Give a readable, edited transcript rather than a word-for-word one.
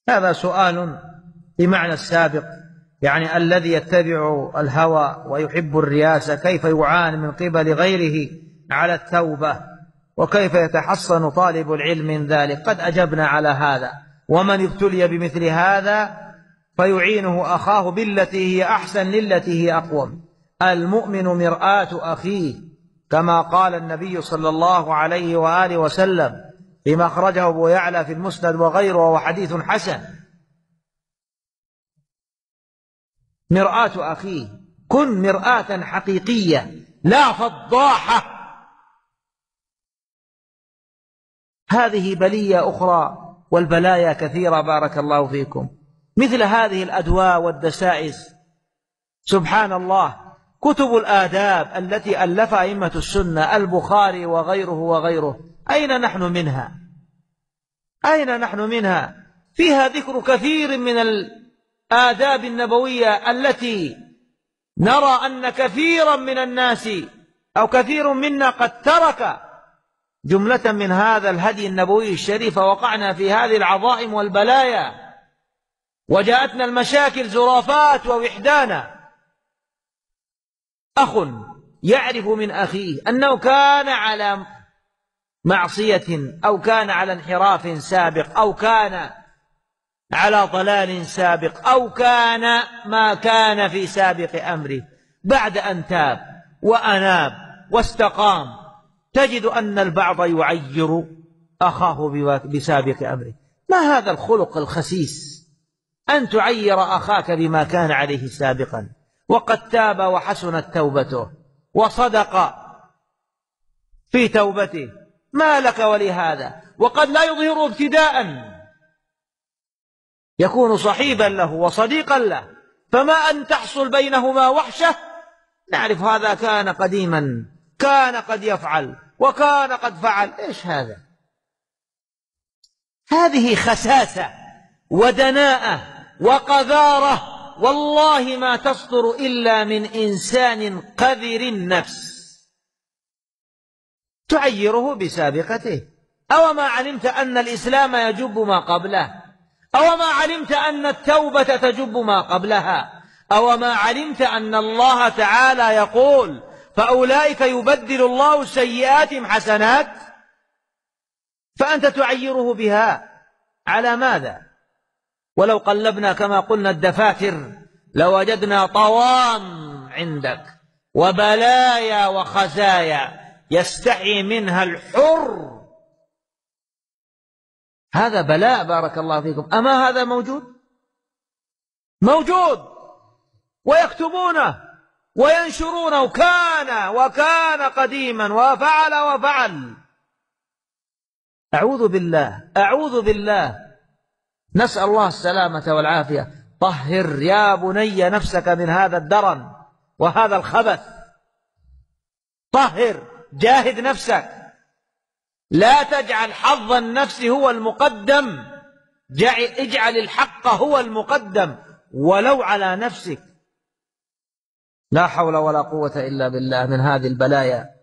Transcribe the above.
هذا سؤال بمعنى السابق، يعني الذي يتبع الهوى ويحب الرياسة كيف يعان من قبل غيره على التوبة، وكيف يتحصن طالب العلم من ذلك؟ قد أجبنا على هذا. ومن ابتلي بمثل هذا فيعينه أخاه بالتي هي أحسن للتي هي أقوم. المؤمن مرآة أخيه، كما قال النبي صلى الله عليه وآله وسلم فيما أخرجه أبو يعلى في المسند وغيره، وهو حديث حسن. مرآة أخيه، كن مرآة حقيقية لا فضاحة. هذه بلية أخرى، والبلايا كثيرة بارك الله فيكم. مثل هذه الأدواء والدسائس، سبحان الله، كتب الآداب التي ألفها أئمة السنة البخاري وغيره أين نحن منها؟ أين نحن منها؟ فيها ذكر كثير من الآداب النبوية التي نرى أن كثيرا من الناس أو كثير منا قد ترك جملة من هذا الهدي النبوي الشريف، وقعنا في هذه العظائم والبلايا، وجاءتنا المشاكل زرافات ووحدانا. أخ يعرف من أخيه أنه كان على معصية أو كان على انحراف سابق أو كان على ضلال سابق أو كان ما كان في سابق أمره، بعد أن تاب وأناب واستقام تجد أن البعض يعير أخاه بسابق أمره. ما هذا الخلق الخسيس أن تعير أخاك بما كان عليه سابقا، وقد تاب وحسنت توبته وصدق في توبته، ما لك ولهذا؟ وقد لا يظهر ابتداء، يكون صحيبا له وصديقا له، فما أن تحصل بينهما وحشة، نعرف هذا كان قديما، كان قد يفعل وكان قد فعل. إيش هذا؟ هذه خساسة ودناءة وقذارة، والله ما تصدر إلا من إنسان قذر النفس. تعيره بسابقته. أو ما علمت أن الإسلام يجب ما قبله؟ أو ما علمت أن التوبة تجب ما قبلها؟ أو ما علمت أن الله تعالى يقول فأولئك يبدل الله سيئاتهم حسنات؟ فأنت تعيره بها على ماذا؟ ولو قلبنا كما قلنا الدفاتر لوجدنا طوام عندك وبلايا وخزايا يستحي منها الحر. هذا بلاء بارك الله فيكم. أما هذا موجود؟ موجود، ويكتبونه وينشرونه، وكان قديما وفعل. أعوذ بالله، نسأل الله السلامة والعافية. طهر يا بني نفسك من هذا الدرن وهذا الخبث، طهر، جاهد نفسك، لا تجعل حظ النفس هو المقدم، اجعل الحق هو المقدم ولو على نفسك. لا حول ولا قوة إلا بالله من هذه البلايا.